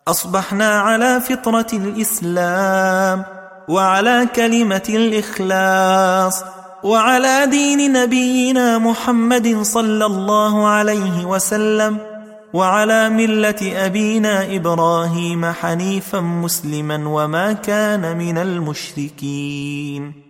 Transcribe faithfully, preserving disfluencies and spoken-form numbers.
أصبحنا على فطرة الإسلام وعلى كلمة الإخلاص وعلى دين نبينا محمد صلى الله عليه وسلم وعلى ملة أبينا إبراهيم حنيفا مسلما وما كان من المشركين.